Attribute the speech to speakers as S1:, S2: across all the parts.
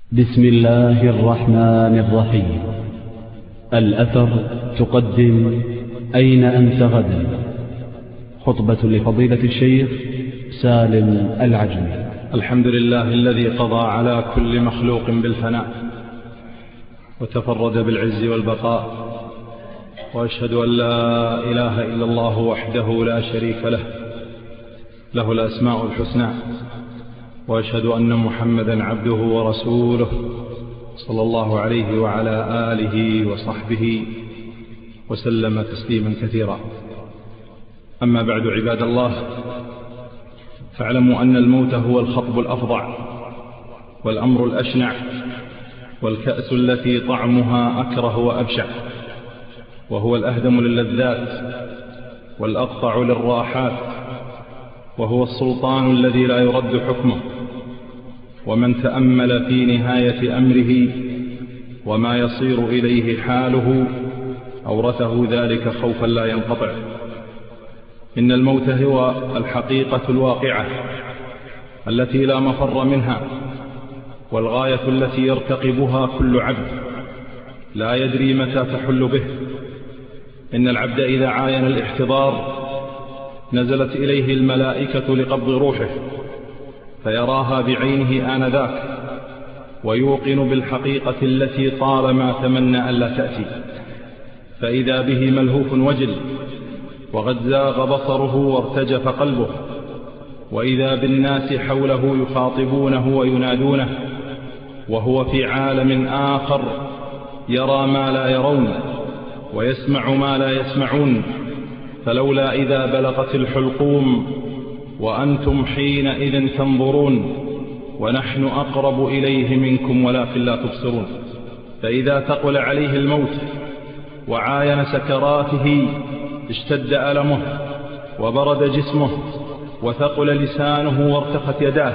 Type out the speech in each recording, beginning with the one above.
S1: بسم الله الرحمن الرحيم. الأثر تقدم أين أنت غدا؟ خطبة لفضيلة الشيخ سالم العجمي.
S2: الحمد لله الذي قضى على كل مخلوق بالفناء وتفرد بالعز والبقاء، وأشهد أن لا إله إلا الله وحده لا شريك له، له الأسماء الحسنى، وأشهد أن محمدا عبده ورسوله صلى الله عليه وعلى آله وصحبه وسلم تسليما كثيرا. أما بعد، عباد الله، فاعلموا أن الموت هو الخطب الأفظع والأمر الأشنع والكأس التي طعمها أكره وأبشع، وهو الأهدم للذات والأقطع للراحات، وهو السلطان الذي لا يرد حكمه. ومن تأمل في نهاية أمره وما يصير إليه حاله أورثه ذلك خوفا لا ينقطع. إن الموت هو الحقيقة الواقعة التي لا مفر منها، والغاية التي يرتقبها كل عبد لا يدري متى تحل به. إن العبد إذا عاين الاحتضار نزلت إليه الملائكة لقبض روحه، فيراها بعينه آنذاك، ويوقن بالحقيقة التي طالما تمنى ألا تأتي، فإذا به ملهوف وجل، وقد زاغ بصره وارتجف قلبه، وإذا بالناس حوله يخاطبونه وينادونه، وهو في عالم آخر يرى ما لا يرون ويسمع ما لا يسمعون. فلولا إذا بلغت الحلقوم وأنتم حينئذ تنظرون ونحن أقرب إليه منكم ولكن لا تبصرون. فإذا ثقل عليه الموت وعاين سكراته اشتد ألمه وبرد جسمه وثقل لسانه وارتخت يداه،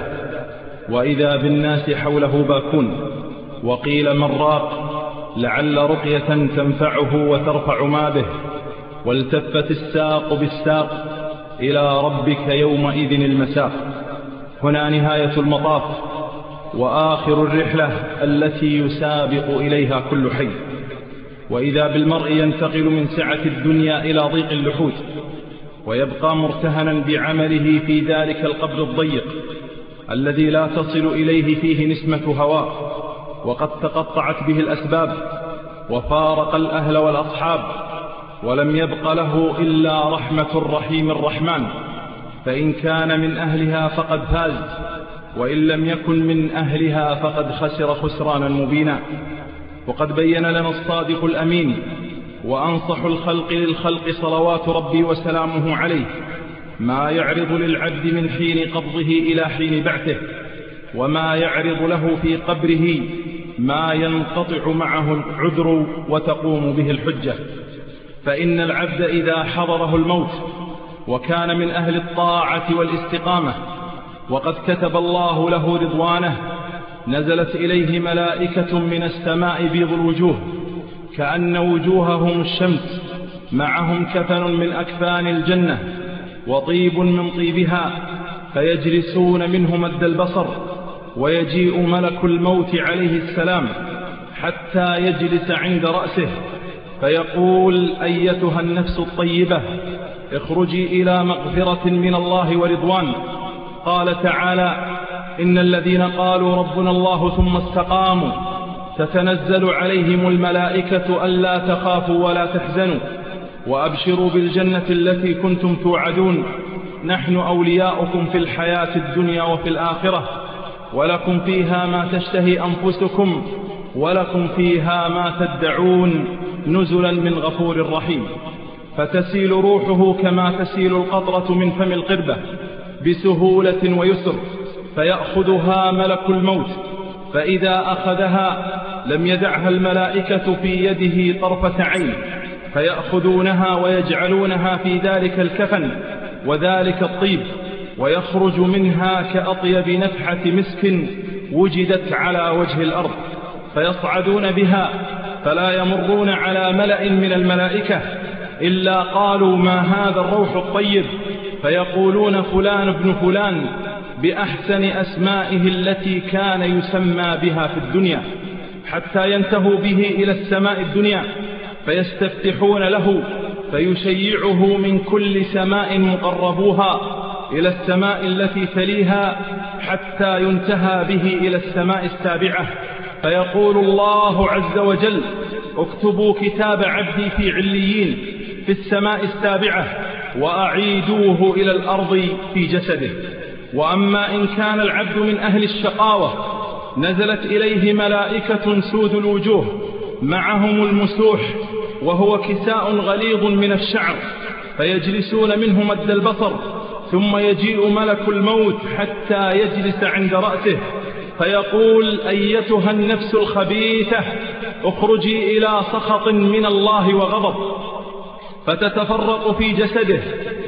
S2: وإذا بالناس حوله باكون، وقيل من راق لعل رقية تنفعه وترفع ما به، والتفت الساق بالساق إلى ربك يومئذ المساق. هنا نهاية المطاف وآخر الرحلة التي يسابق إليها كل حي. وإذا بالمرء ينتقل من سعة الدنيا إلى ضيق اللحود، ويبقى مرتهنا بعمله في ذلك القبر الضيق الذي لا تصل إليه فيه نسمة هواء، وقد تقطعت به الأسباب وفارق الأهل والأصحاب، ولم يبق له إلا رحمة الرحيم الرحمن. فإن كان من أهلها فقد فاز، وإن لم يكن من أهلها فقد خسر خسرانا مبينا. وقد بين لنا الصادق الأمين وأنصح الخلق للخلق صلوات ربي وسلامه عليه ما يعرض للعبد من حين قبضه إلى حين بعثه، وما يعرض له في قبره ما ينقطع معه العذر وتقوم به الحجة. فإن العبد إذا حضره الموت وكان من أهل الطاعة والاستقامة وقد كتب الله له رضوانه، نزلت إليه ملائكة من السماء بيض الوجوه كأن وجوههم الشمس، معهم كفن من أكفان الجنة وطيب من طيبها، فيجلسون منه مد البصر، ويجيء ملك الموت عليه السلام حتى يجلس عند رأسه، فيقول: أيتها النفس الطيبة اخرجي إلى مغفرة من الله ورضوان. قال تعالى: إن الذين قالوا ربنا الله ثم استقاموا تتنزل عليهم الملائكة ألا تخافوا ولا تحزنوا وأبشروا بالجنة التي كنتم توعدون، نحن أولياؤكم في الحياة الدنيا وفي الآخرة، ولكم فيها ما تشتهي أنفسكم ولكم فيها ما تدعون، نزلا من غفور رحيم. فتسيل روحه كما تسيل القطرة من فم القربة بسهولة ويسر، فيأخذها ملك الموت، فإذا أخذها لم يدعها الملائكة في يده طرفة عين، فيأخذونها ويجعلونها في ذلك الكفن وذلك الطيب، ويخرج منها كأطيب نفحة مسك وجدت على وجه الأرض، فيصعدون بها فلا يمرون على ملأ من الملائكة إلا قالوا: ما هذا الروح الطيب؟ فيقولون: فلان ابن فلان بأحسن أسمائه التي كان يسمى بها في الدنيا، حتى ينتهوا به إلى السماء الدنيا فيستفتحون له فيشيعه من كل سماء مقربوها إلى السماء التي تليها، حتى ينتهى به إلى السماء السابعة، فيقول الله عز وجل: اكتبوا كتاب عبدي في عليين في السماء السابعة وأعيدوه إلى الأرض في جسده. وأما إن كان العبد من أهل الشقاوة نزلت إليه ملائكة سود الوجوه معهم المسوح، وهو كساء غليظ من الشعر، فيجلسون منه مد البصر، ثم يجيء ملك الموت حتى يجلس عند رأسه فيقول: أيتها النفس الخبيثة اخرجي إلى سخط من الله وغضب، فتتفرق في جسده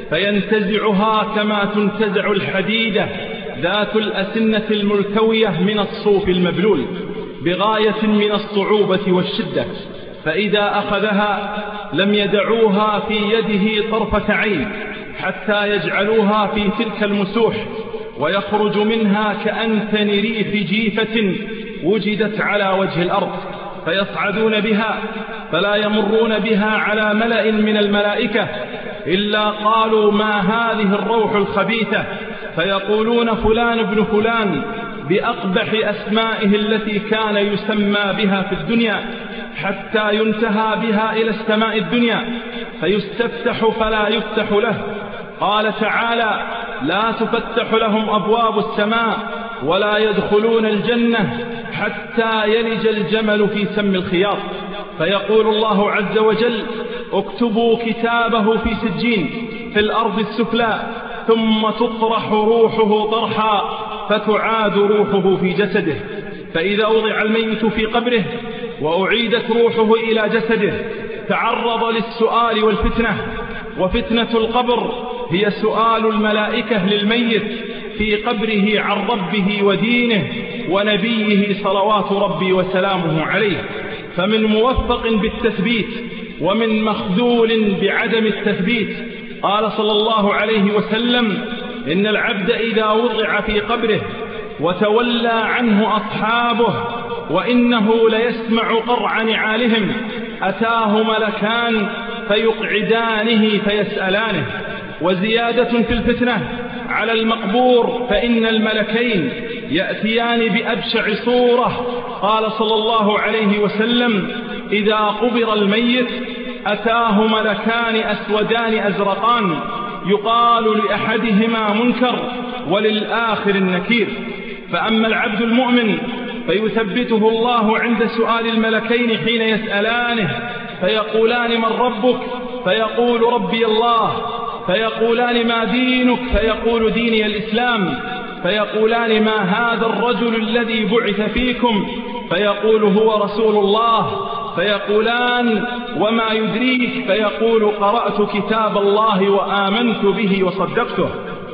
S2: فينتزعها كما تنتزع الحديدة ذات الأسنة الملتوية من الصوف المبلول بغاية من الصعوبة والشدة، فإذا أخذها لم يدعوها في يده طرفة عين حتى يجعلوها في تلك المسوح، ويخرج منها كأنتن ريح جيفة وجدت على وجه الأرض، فيصعدون بها فلا يمرون بها على ملأ من الملائكة إلا قالوا: ما هذه الروح الخبيثة؟ فيقولون: فلان ابن فلان، بأقبح أسمائه التي كان يسمى بها في الدنيا، حتى ينتهى بها إلى السماء الدنيا فيستفتح فلا يفتح له. قال تعالى: لا تفتح لهم أبواب السماء ولا يدخلون الجنة حتى يلج الجمل في سم الخياط. فيقول الله عز وجل: اكتبوا كتابه في سجين في الأرض السفلى، ثم تطرح روحه طرحا فتعاد روحه في جسده. فإذا وضع الميت في قبره وأعيدت روحه إلى جسده تعرض للسؤال والفتنة. وفتنة القبر هي سؤال الملائكة للميت في قبره عن ربه ودينه ونبيه صلوات ربي وسلامه عليه، فمن موفق بالتثبيت ومن مخذول بعدم التثبيت. قال صلى الله عليه وسلم: إن العبد إذا وضع في قبره وتولى عنه أصحابه وإنه ليسمع قرع نعالهم أتاه ملكان فيقعدانه فيسألانه. وزيادة في الفتنة على المقبور فإن الملكين يأتيان بأبشع صورة. قال صلى الله عليه وسلم: إذا قبر الميت أتاه ملكان أسودان أزرقان يقال لأحدهما منكر وللآخر النكير. فأما العبد المؤمن فيثبته الله عند سؤال الملكين حين يسألانه فيقولان: من ربك؟ فيقول: ربي الله. فيقولان: ما دينك؟ فيقول: ديني الإسلام. فيقولان: ما هذا الرجل الذي بعث فيكم؟ فيقول: هو رسول الله. فيقولان: وما يدريك؟ فيقول: قرأت كتاب الله وآمنت به وصدقته.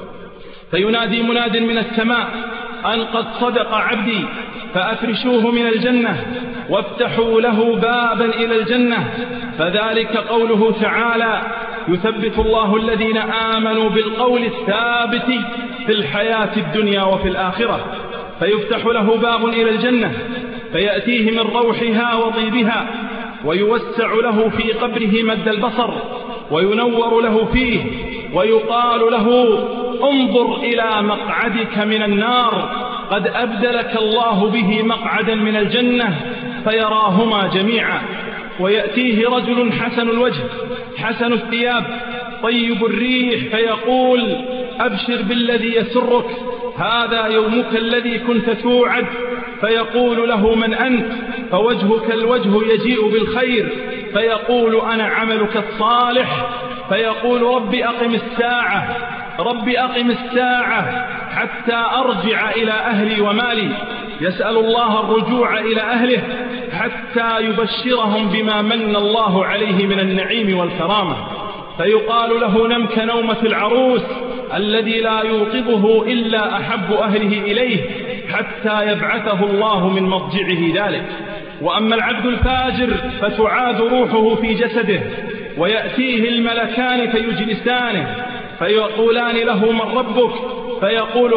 S2: فينادي مناد من السماء أن قد صدق عبدي، فأفرشوه من الجنة وافتحوا له بابا إلى الجنة. فذلك قوله تعالى: يثبت الله الذين آمنوا بالقول الثابت في الحياة الدنيا وفي الآخرة. فيفتح له باب إلى الجنة فيأتيه من روحها وطيبها، ويوسع له في قبره مد البصر، وينور له فيه، ويقال له: انظر إلى مقعدك من النار، قد أبدلك الله به مقعدا من الجنة، فيراهما جميعا. ويأتيه رجل حسن الوجه حسن الثياب طيب الريح فيقول: أبشر بالذي يسرك، هذا يومك الذي كنت توعد. فيقول له: من أنت؟ فوجهك الوجه يجيء بالخير. فيقول: أنا عملك الصالح. فيقول: رب أقم الساعة، رب أقم الساعة حتى أرجع إلى أهلي ومالي. يسأل الله الرجوع إلى أهله حتى يبشرهم بما من الله عليه من النعيم والكرامة. فيقال له: نم كنومة العروس الذي لا يوقظه إلا أحب أهله إليه حتى يبعثه الله من مضجعه ذلك. وأما العبد الفاجر فتعاد روحه في جسده، ويأتيه الملكان فيجلسانه فيقولان له: من ربك؟ فيقول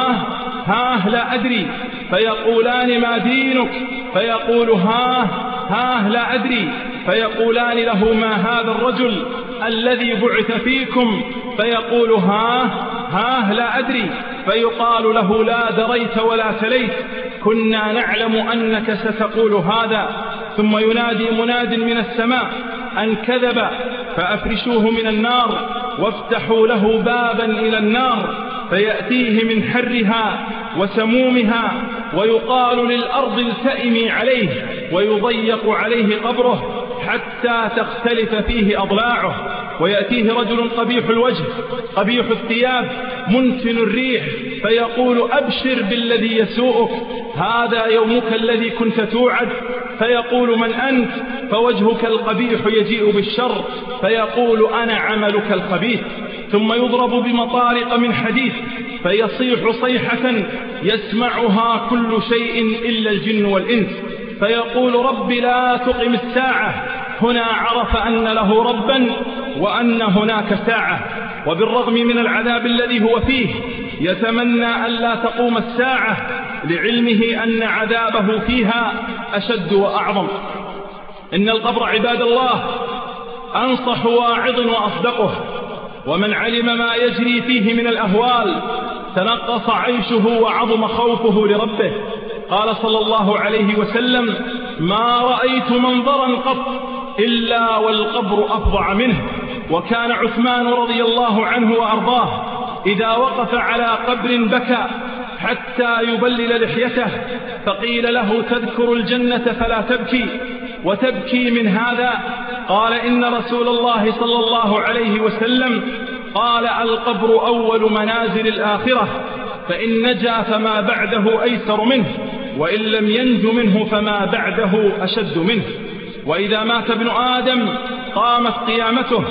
S2: ها لا أدري، فيقولان ما دينك، فيقول ها لا أدري، فيقولان له ما هذا الرجل الذي بعث فيكم، فيقول ها لا أدري، فيقال له لا دريت ولا تليت، كنا نعلم أنك ستقول هذا. ثم ينادي مناد من السماء أن كذب، فأفرشوه من النار وافتحوا له بابا إلى النار، فيأتيه من حرها وسمومها، ويقال للأرض التئمي عليه، ويضيق عليه قبره حتى تختلف فيه أضلاعه، ويأتيه رجل قبيح الوجه قبيح الثياب منتن الريح، فيقول أبشر بالذي يسوءك، هذا يومك الذي كنت توعد. فيقول من أنت؟ فوجهك القبيح يجيء بالشر، فيقول أنا عملك الخبيث. ثم يضرب بمطارق من حديد، فيصيح صيحة يسمعها كل شيء إلا الجن والإنس، فيقول رب لا تقم الساعة. هنا عرف أن له ربا وأن هناك ساعة، وبالرغم من العذاب الذي هو فيه يتمنى أن لا تقوم الساعة، لعلمه أن عذابه فيها أشد وأعظم. إن القبر عباد الله أنصح واعظ وأصدقه، ومن علم ما يجري فيه من الأهوال تنقص عيشه وعظم خوفه لربه. قال صلى الله عليه وسلم: ما رأيت منظرا قط إلا والقبر أفظع منه. وكان عثمان رضي الله عنه وأرضاه إذا وقف على قبر بكى حتى يبلل لحيته، فقيل له: تذكر الجنة فلا تبكي، وتبكي من هذا؟ قال: إن رسول الله صلى الله عليه وسلم قال: القبر أول منازل الآخرة، فإن نجا فما بعده أيسر منه، وإن لم ينج منه فما بعده أشد منه. وإذا مات ابن آدم قامت قيامته،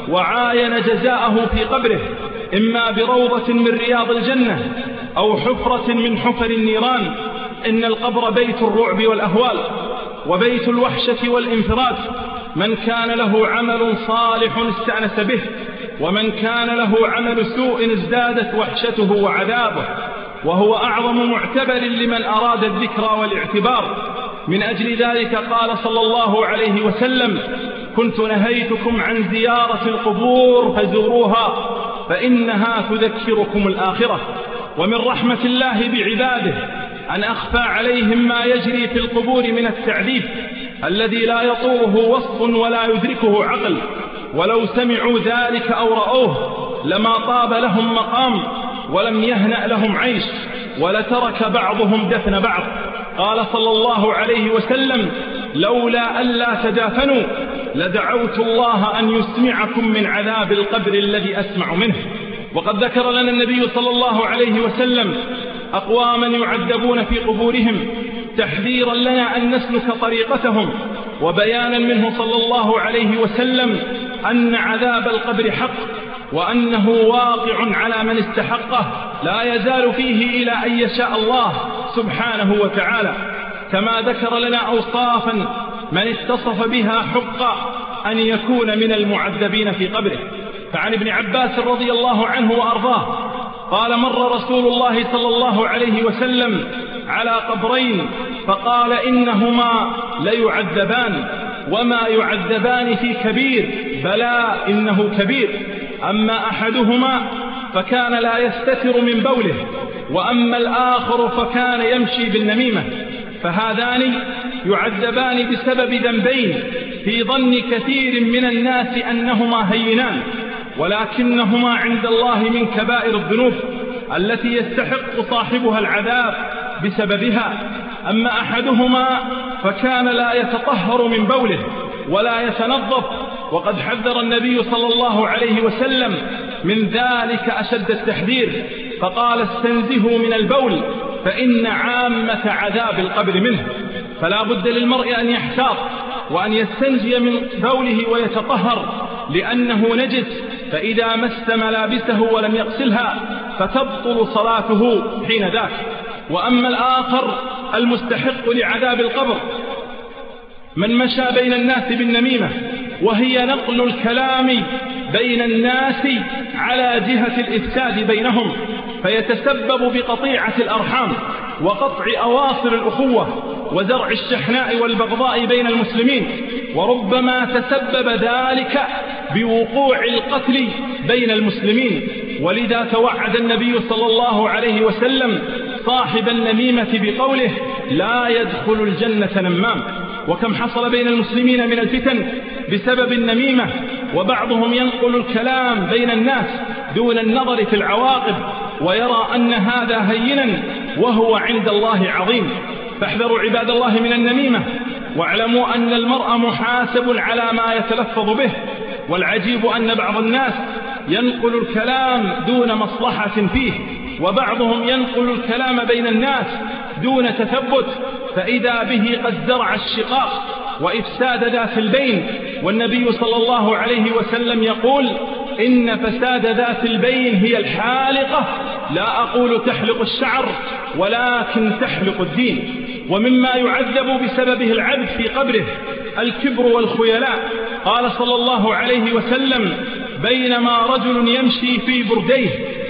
S2: وعاين جزاءه في قبره، إما بروضة من رياض الجنة أو حفرة من حفر النيران. إن القبر بيت الرعب والأهوال، وبيت الوحشة والانفراد. من كان له عمل صالح استأنس به، ومن كان له عمل سوء ازدادت وحشته وعذابه، وهو أعظم معتبر لمن أراد الذكر والاعتبار. من أجل ذلك قال صلى الله عليه وسلم: كنت نهيتكم عن زيارة القبور فزوروها فإنها تذكركم الآخرة. ومن رحمة الله بعباده أن أخفى عليهم ما يجري في القبور من التعذيب الذي لا يطوره وصف ولا يدركه عقل، ولو سمعوا ذلك أو رأوه لما طاب لهم مقام ولم يهنأ لهم عيش، ولترك بعضهم دفن بعض. قال صلى الله عليه وسلم: لولا ألا تدافنوا لدعوت الله أن يسمعكم من عذاب القبر الذي أسمع منه. وقد ذكر لنا النبي صلى الله عليه وسلم أقواما يعذبون في قبورهم، تحذيرا لنا أن نسلك طريقتهم، وبيانا منه صلى الله عليه وسلم أن عذاب القبر حق، وأنه واقع على من استحقه لا يزال فيه إلى أن يشاء الله سبحانه وتعالى. كما ذكر لنا أوصافا من اتصف بها حق أن يكون من المعذبين في قبره. فعن ابن عباس رضي الله عنه وأرضاه قال: مر رسول الله صلى الله عليه وسلم على قبرين فقال: إنهما ليعذبان، وما يعذبان في كبير، بلى إنه كبير. أما أحدهما فكان لا يستتر من بوله، وأما الآخر فكان يمشي بالنميمة، فهذان يعذبان بسبب ذنبين في ظن كثير من الناس أنهما هينان، ولكنهما عند الله من كبائر الذنوب التي يستحق صاحبها العذاب بسببها. أما أحدهما فكان لا يتطهر من بوله ولا يتنظف، وقد حذر النبي صلى الله عليه وسلم من ذلك أشد التحذير، فقال: استنزهوا من البول فإن عامة عذاب القبر منه. فلا بد للمرء أن يحتاط وأن يستنجي من بوله ويتطهر، لأنه نجس، فإذا مس ملابسه ولم يغسلها فتبطل صلاته حين ذاك. وأما الآخر المستحق لعذاب القبر من مشى بين الناس بالنميمة، وهي نقل الكلام بين الناس على جهة الإفساد بينهم، فيتسبب بقطيعة الأرحام وقطع أواصر الأخوة وزرع الشحناء والبغضاء بين المسلمين، وربما تسبب ذلك بوقوع القتل بين المسلمين. ولذا توعد النبي صلى الله عليه وسلم صاحب النميمة بقوله: لا يدخل الجنة نمام. وكم حصل بين المسلمين من الفتن بسبب النميمة، وبعضهم ينقل الكلام بين الناس دون النظر في العواقب ويرى أن هذا هينا وهو عند الله عظيم. فاحذروا عباد الله من النميمة، واعلموا أن المرء محاسب على ما يتلفظ به. والعجيب أن بعض الناس ينقل الكلام دون مصلحة فيه، وبعضهم ينقل الكلام بين الناس دون تثبت، فإذا به قد زرع الشقاق وإفساد ذات البين. والنبي صلى الله عليه وسلم يقول: إن فساد ذات البين هي الحالقة، لا أقول تحلق الشعر ولكن تحلق الدين. ومما يعذب بسببه العبد في قبره الكبر والخيلاء. قال صلى الله عليه وسلم: بينما رجل يمشي في برديه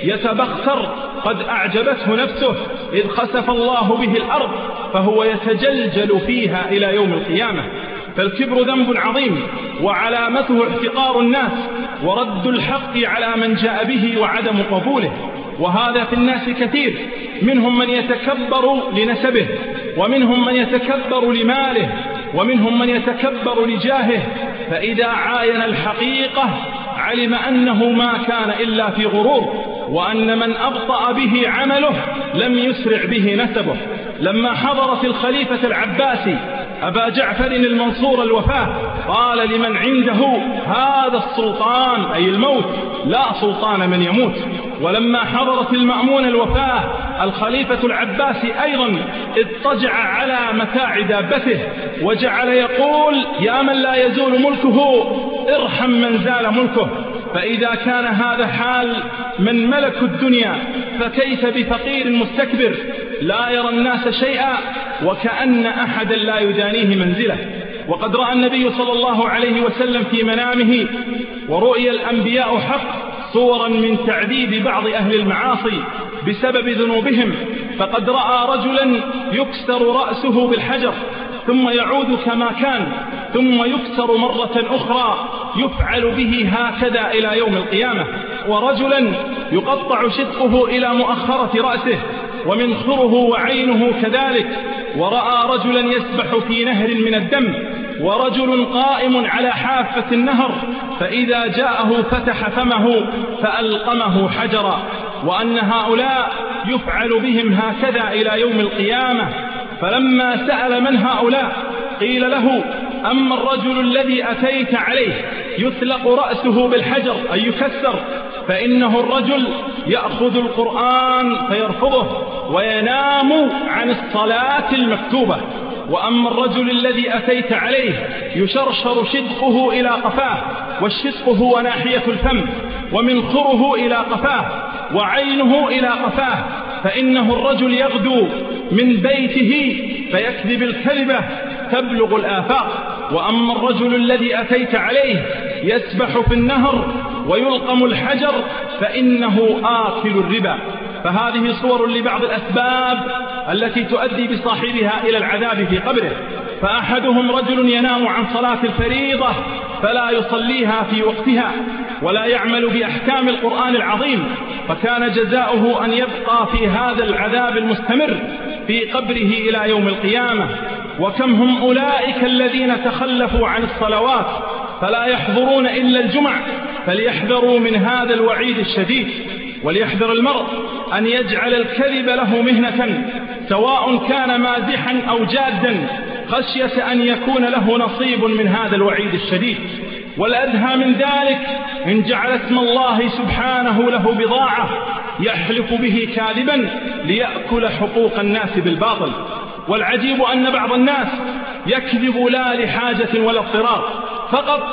S2: يتبختر قد أعجبته نفسه إذ خسف الله به الأرض فهو يتجلجل فيها إلى يوم القيامة. فالكبر ذنب عظيم، وعلامته احتقار الناس ورد الحق على من جاء به وعدم قبوله. وهذا في الناس كثير، منهم من يتكبر لنسبه، ومنهم من يتكبر لماله، ومنهم من يتكبر لجاهه، فإذا عاين الحقيقة علم أنه ما كان إلا في غرور، وأن من أبطأ به عمله لم يسرع به نسبه. لما حضرت الخليفة العباسي أبا جعفر المنصور الوفاة قال لمن عنده: هذا السلطان أي الموت، لا سلطان من يموت. ولما حضرت المأمون الوفاة الخليفة العباسي أيضا اضطجع على متاع دابته وجعل يقول: يا من لا يزول ملكه ارحم من زال ملكه. فإذا كان هذا حال من ملك الدنيا فكيف بفقير مستكبر لا يرى الناس شيئا وكأن أحدا لا يدانيه منزله. وقد رأى النبي صلى الله عليه وسلم في منامه ورؤيا الأنبياء حق صورا من تعذيب بعض أهل المعاصي بسبب ذنوبهم. فقد رأى رجلا يكسر رأسه بالحجر ثم يعود كما كان، ثم يكسر مرة أخرى، يفعل به هكذا إلى يوم القيامة. ورجلا يقطع شدقه إلى مؤخرة رأسه ومنخره وعينه كذلك. ورأى رجلا يسبح في نهر من الدم، ورجل قائم على حافة النهر فإذا جاءه فتح فمه فألقمه حجرا. وأن هؤلاء يفعل بهم هكذا إلى يوم القيامة. فلما سأل من هؤلاء قيل له: أما الرجل الذي أتيت عليه يثلق رأسه بالحجر أي يكسر، فإنه الرجل يأخذ القرآن فيرفضه وينام عن الصلاة المكتوبة. وأما الرجل الذي أتيت عليه يشرشر شدقه إلى قفاه، والشدق هو ناحية الفم، ومنخره إلى قفاه، وعينه إلى قفاه، فإنه الرجل يغدو من بيته فيكذب الكذبة تبلغ الآفاق. وأما الرجل الذي أتيت عليه يسبح في النهر ويلقم الحجر فإنه آكل الربا. فهذه صور لبعض الأسباب التي تؤدي بصاحبها إلى العذاب في قبره. فأحدهم رجل ينام عن صلاة الفريضة فلا يصليها في وقتها ولا يعمل بأحكام القرآن العظيم، فكان جزاؤه أن يبقى في هذا العذاب المستمر في قبره إلى يوم القيامة. وكم هم أولئك الذين تخلفوا عن الصلوات فلا يحضرون إلا الجمع، فليحذروا من هذا الوعيد الشديد. وليحذر المرء أن يجعل الكذب له مهنة، سواء كان مازحا أو جادا، خشية أن يكون له نصيب من هذا الوعيد الشديد. والأدهى من ذلك إن جعل اسم الله سبحانه له بضاعة يحلف به كاذبا ليأكل حقوق الناس بالباطل. والعجيب أن بعض الناس يكذب لا لحاجة ولا اضطرار، فقط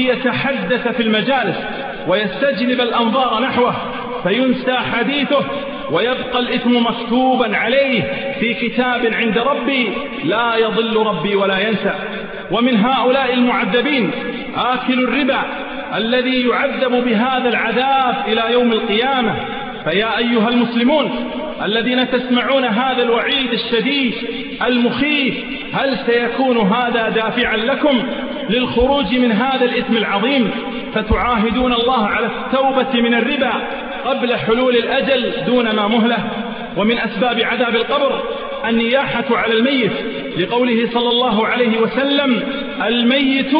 S2: ليتحدث في المجالس ويستجلب الأنظار نحوه فينسى حديثه ويبقى الإثم مكتوبا عليه في كتاب عند ربي لا يضل ربي ولا ينسى. ومن هؤلاء المعذبين آكل الربا الذي يعذب بهذا العذاب إلى يوم القيامة. فيا أيها المسلمون الذين تسمعون هذا الوعيد الشديد المخيف، هل سيكون هذا دافعا لكم للخروج من هذا الإثم العظيم فتعاهدون الله على التوبة من الربا قبل حلول الأجل دون ما مهلة؟ ومن أسباب عذاب القبر النياحة على الميت، لقوله صلى الله عليه وسلم: الميت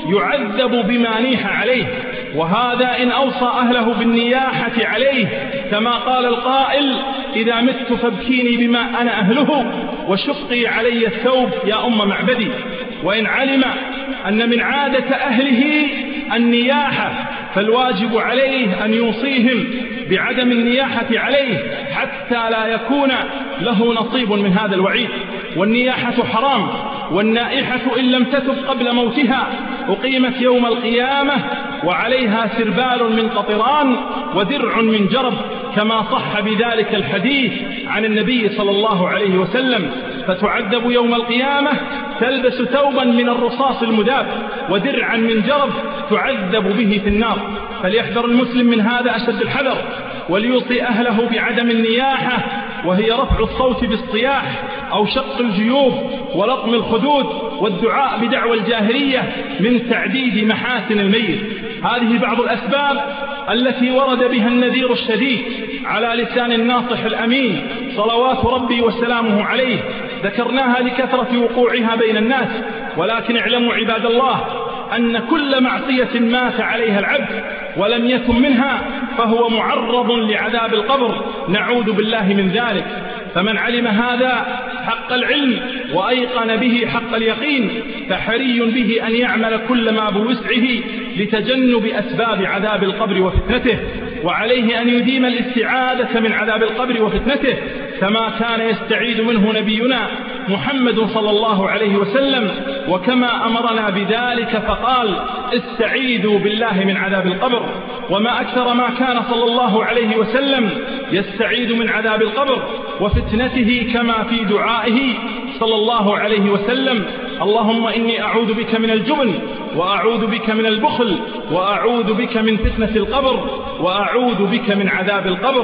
S2: يعذب بما نيح عليه. وهذا إن أوصى أهله بالنياحة عليه، كما قال القائل: إذا مت فابكيني بما أنا أهله وشقي علي الثوب يا أم معبدي. وإن علم أن من عادة أهله النياحة فالواجب عليه أن يوصيهم بعدم النياحة عليه حتى لا يكون له نصيب من هذا الوعيد. والنياحة حرام، والنائحة إن لم تتب قبل موتها أقيمت يوم القيامة وعليها سربال من قطران ودرع من جرب، كما صح بذلك الحديث عن النبي صلى الله عليه وسلم. فتعذب يوم القيامة تلبس ثوبا من الرصاص المذاب ودرعا من جرب تعذب به في النار. فليحذر المسلم من هذا أشد الحذر، وليوصي أهله بعدم النياحة، وهي رفع الصوت بالصياح أو شق الجيوب ولطم الخدود والدعاء بدعوى الجاهلية من تعديد محاسن الميت. هذه بعض الأسباب التي ورد بها النذير الشديد على لسان الناصح الأمين صلوات ربي وسلامه عليه. ذكرناها لكثرة وقوعها بين الناس، ولكن اعلموا عباد الله أن كل معصية مات عليها العبد ولم يكن منها فهو معرض لعذاب القبر، نعوذ بالله من ذلك. فمن علم هذا حق العلم وأيقن به حق اليقين فحري به أن يعمل كل ما بوسعه لتجنب أسباب عذاب القبر وفتنته، وعليه أن يديم الاستعاذة من عذاب القبر وفتنته كما كان يستعيذ منه نبينا محمد صلى الله عليه وسلم، وكما أمرنا بذلك فقال: استعيذوا بالله من عذاب القبر. وما أكثر ما كان صلى الله عليه وسلم يستعيذ من عذاب القبر وفتنته، كما في دعائه صلى الله عليه وسلم: اللهم إني أعوذ بك من الجبن، وأعوذ بك من البخل، وأعوذ بك من فتنة القبر، وأعوذ بك من عذاب القبر.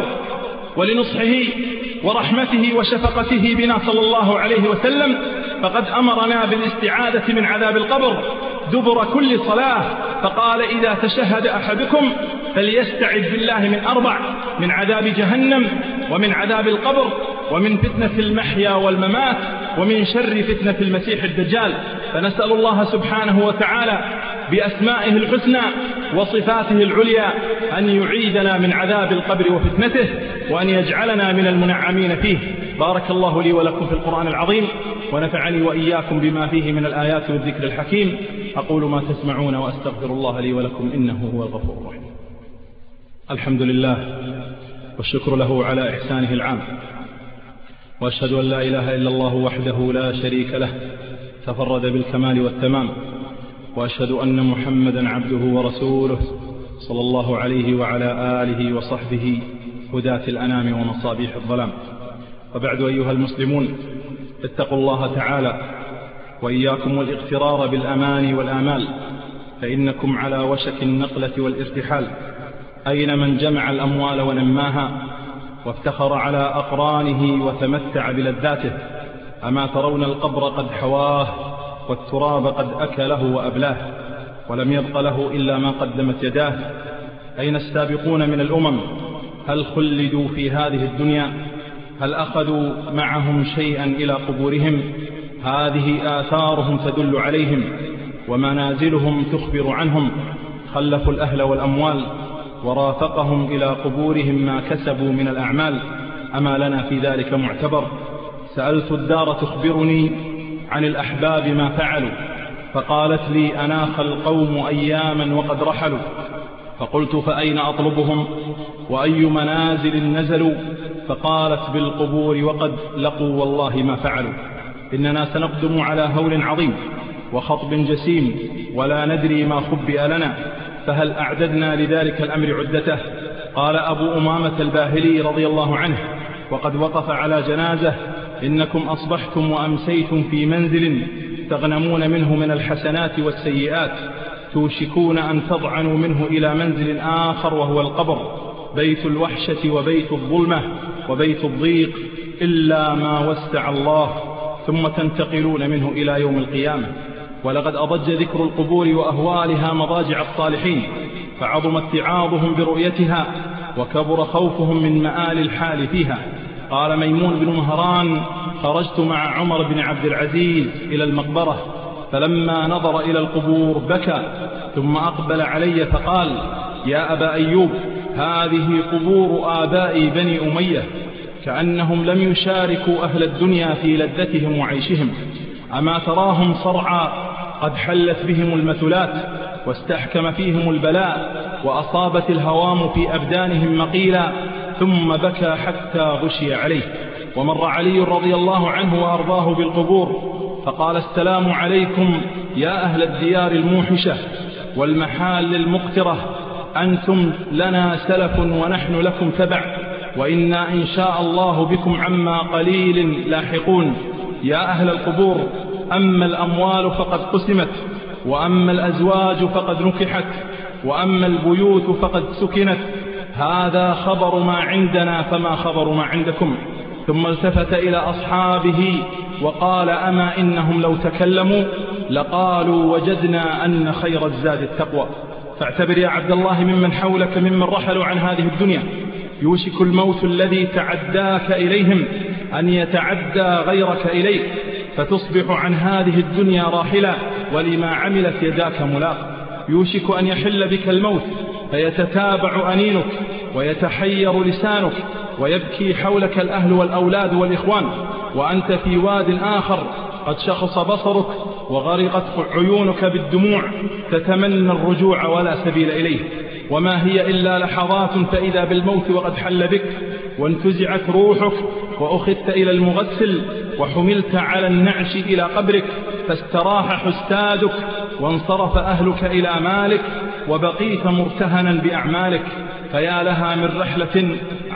S2: ولنصحه ورحمته وشفقته بنا صلى الله عليه وسلم فقد أمرنا بالاستعاذة من عذاب القبر دبر كل صلاة، فقال: إذا تشهد أحدكم فليستعذ بالله من 4: من عذاب جهنم، ومن عذاب القبر، ومن فتنة المحيا والممات، ومن شر فتنة المسيح الدجال. فنسأل الله سبحانه وتعالى بأسمائه الحسنى وصفاته العليا أن يعيذنا من عذاب القبر وفتنته، وأن يجعلنا من المنعمين فيه. بارك الله لي ولكم في القرآن العظيم، ونفعني وإياكم بما فيه من الآيات والذكر الحكيم. أقول ما تسمعون وأستغفر الله لي ولكم إنه هو الغفور الرحيم. الحمد لله والشكر له على إحسانه العام، وأشهد أن لا إله إلا الله وحده لا شريك له تفرد بالكمال والتمام، وأشهد أن محمدا عبده ورسوله صلى الله عليه وعلى آله وصحبه هداة الأنام ومصابيح الظلام. وبعد أيها المسلمون، اتقوا الله تعالى وإياكم والاغترار بالأمان والآمال، فإنكم على وشك النقلة والارتحال. أين من جمع الأموال ونماها وافتخر على أقرانه وتمتع بلذاته؟ أما ترون القبر قد حواه والتراب قد أكله وأبلاه، ولم يبق له إلا ما قدمت يداه. أين السابقون من الأمم؟ هل خلدوا في هذه الدنيا؟ هل أخذوا معهم شيئا إلى قبورهم؟ هذه آثارهم تدل عليهم، ومنازلهم تخبر عنهم. خلفوا الأهل والأموال ورافقهم إلى قبورهم ما كسبوا من الأعمال. أما لنا في ذلك معتبر؟ سألت الدار تخبرني عن الأحباب ما فعلوا، فقالت لي: أناخ القوم أياما وقد رحلوا. فقلت: فأين أطلبهم وأي منازل نزلوا؟ فقالت: بالقبور وقد لقوا والله ما فعلوا. إننا سنقدم على هول عظيم وخطب جسيم، ولا ندري ما خبئ لنا، فهل أعددنا لذلك الأمر عدته؟ قال أبو أمامة الباهلي رضي الله عنه وقد وقف على جنازة: إنكم أصبحتم وأمسيتم في منزل تغنمون منه من الحسنات والسيئات، توشكون أن تضعنوا منه إلى منزل آخر وهو القبر، بيت الوحشة وبيت الظلمة وبيت الضيق إلا ما وسع الله، ثم تنتقلون منه إلى يوم القيامة. ولقد أضج ذكر القبور وأهوالها مضاجع الصالحين، فعظم اتعاظهم برؤيتها وكبر خوفهم من مآل الحال فيها. قال ميمون بن مهران: خرجت مع عمر بن عبد العزيز إلى المقبرة، فلما نظر إلى القبور بكى، ثم أقبل علي فقال: يا أبا أيوب، هذه قبور آباء بني أمية، كأنهم لم يشاركوا أهل الدنيا في لذتهم وعيشهم. أما تراهم صرعى قد حلت بهم المثلات، واستحكم فيهم البلاء، وأصابت الهوام في أبدانهم مقيلا، ثم بكى حتى غشي عليه. ومر علي رضي الله عنه وأرضاه بالقبور فقال: السلام عليكم يا أهل الديار الموحشة والمحال المقترة، أنتم لنا سلف ونحن لكم تبع، وإنا إن شاء الله بكم عما قليل لاحقون. يا أهل القبور، أما الأموال فقد قسمت، وأما الأزواج فقد نكحت، وأما البيوت فقد سكنت، هذا خبر ما عندنا فما خبر ما عندكم. ثم التفت إلى أصحابه وقال: أما إنهم لو تكلموا لقالوا وجدنا أن خير الزاد التقوى. فاعتبر يا عبد الله ممن حولك ممن رحلوا عن هذه الدنيا، يوشك الموت الذي تعداك إليهم أن يتعدى غيرك إليك، فتصبح عن هذه الدنيا راحلا ولما عملت يداك ملاق. يوشك أن يحل بك الموت فيتتابع أنينك ويتحير لسانك، ويبكي حولك الأهل والأولاد والإخوان، وأنت في واد آخر قد شخص بصرك وغرقت عيونك بالدموع، تتمنى الرجوع ولا سبيل إليه. وما هي إلا لحظات فإذا بالموت وقد حل بك، وانتزعت روحك وأخذت إلى المغسل، وحملت على النعش إلى قبرك، فاستراح حسادك وانصرف أهلك إلى مالك، وبقيت مرتهنا بأعمالك. فيا لها من رحلة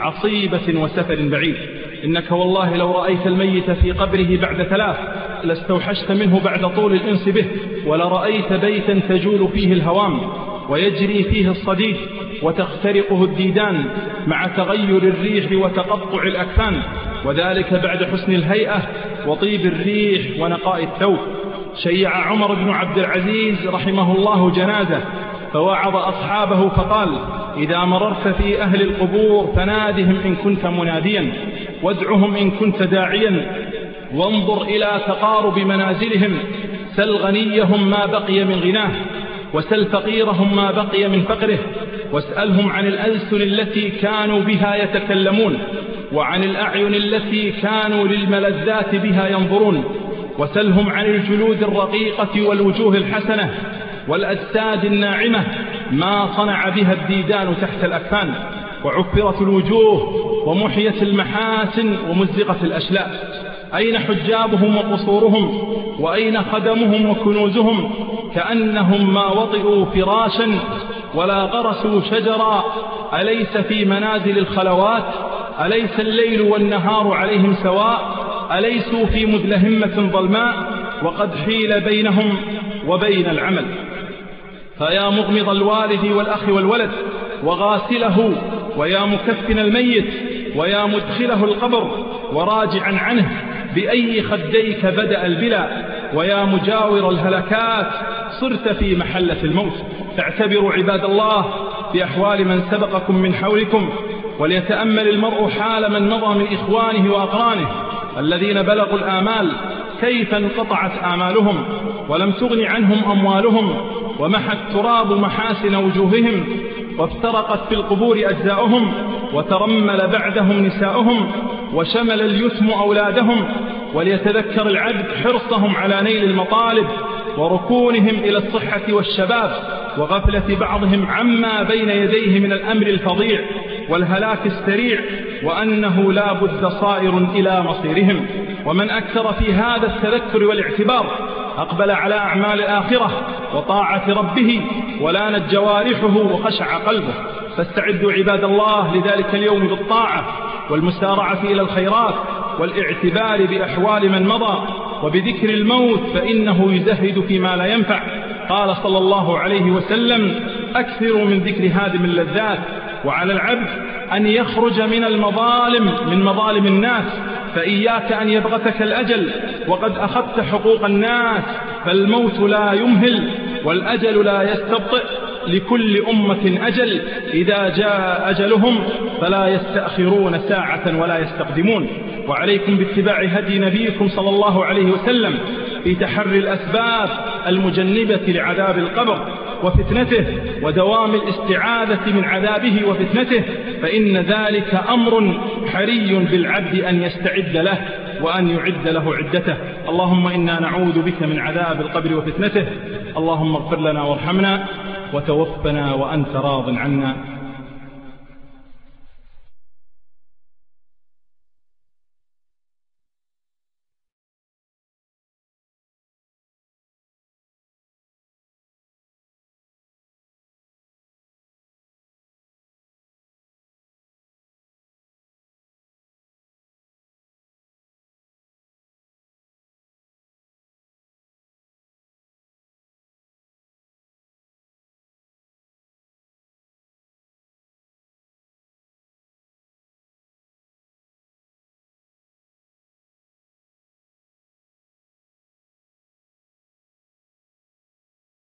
S2: عصيبة وسفر بعيد. إنك والله لو رأيت الميت في قبره بعد 3 لاستوحشت منه بعد طول الإنس به، ولرأيت بيتا تجول فيه الهوام ويجري فيه الصديد وتخترقه الديدان مع تغير الريح وتقطع الأكفان، وذلك بعد حسن الهيئة وطيب الريح ونقاء الثوب. شيع عمر بن عبد العزيز رحمه الله جنازة، فوعظ أصحابه فقال: إذا مررت في أهل القبور فنادهم إن كنت مناديا، وادعهم إن كنت داعيا، وانظر إلى تقارب منازلهم، سل غنيهم ما بقي من غناه، وسل فقيرهم ما بقي من فقره، واسألهم عن الألسن التي كانوا بها يتكلمون، وعن الأعين التي كانوا للملذات بها ينظرون، وسلهم عن الجلود الرقيقة والوجوه الحسنة والأجساد الناعمة ما صنع بها الديدان تحت الأكفان، وعفرت الوجوه ومحيت المحاسن ومزقت الأشلاء. أين حجابهم وقصورهم، وأين خدمهم وكنوزهم؟ كأنهم ما وطئوا فراشا ولا غرسوا شجرا. أليس في منازل الخلوات؟ أليس الليل والنهار عليهم سواء؟ أليسوا في مدلهمة ظلماء وقد حيل بينهم وبين العمل؟ فيا مغمض الوالد والأخ والولد وغاسله، ويا مكفن الميت، ويا مدخله القبر وراجعا عنه، بأي خديك بدأ البلا، ويا مجاور الهلكات صرت في محلة الموت. فاعتبروا عباد الله بأحوال من سبقكم من حولكم، وليتأمل المرء حال من مضى من إخوانه وأقرانه الذين بلغوا الآمال، كيف انقطعت آمالهم ولم تغن عنهم أموالهم، ومحى التراب محاسن وجوههم، وافترقت في القبور أجزاؤهم، وترمل بعدهم نساؤهم، وشمل اليتم أولادهم. وليتذكر العبد حرصهم على نيل المطالب، وركونهم إلى الصحة والشباب، وغفلة بعضهم عما بين يديه من الأمر الفظيع والهلاك السريع، وأنه لا بد صائر إلى مصيرهم. ومن أكثر في هذا التذكر والاعتبار أقبل على أعمال الآخرة وطاعة ربه، ولانت جوارحه وخشع قلبه. فاستعدوا عباد الله لذلك اليوم بالطاعة والمسارعة إلى الخيرات، والاعتبار بأحوال من مضى، وبذكر الموت فإنه يزهد فيما لا ينفع. قال صلى الله عليه وسلم: أكثروا من ذكر هادم اللذات، وعلى العبد أن يخرج من المظالم، من مظالم الناس، فإياك أن يبغتك الأجل وقد أخذت حقوق الناس، فالموت لا يمهل والأجل لا يستبطئ، لكل أمة أجل، إذا جاء أجلهم فلا يستأخرون ساعة ولا يستقدمون. وعليكم باتباع هدي نبيكم صلى الله عليه وسلم في تحري الأسباب المجنبة لعذاب القبر وفتنته، ودوام الاستعاذة من عذابه وفتنته، فإن ذلك أمر حري بالعبد أن يستعد له وأن يعد له عدته. اللهم إنا نعوذ بك من عذاب القبر وفتنته. اللهم اغفر لنا وارحمنا وتوفنا وأنت راض عنا.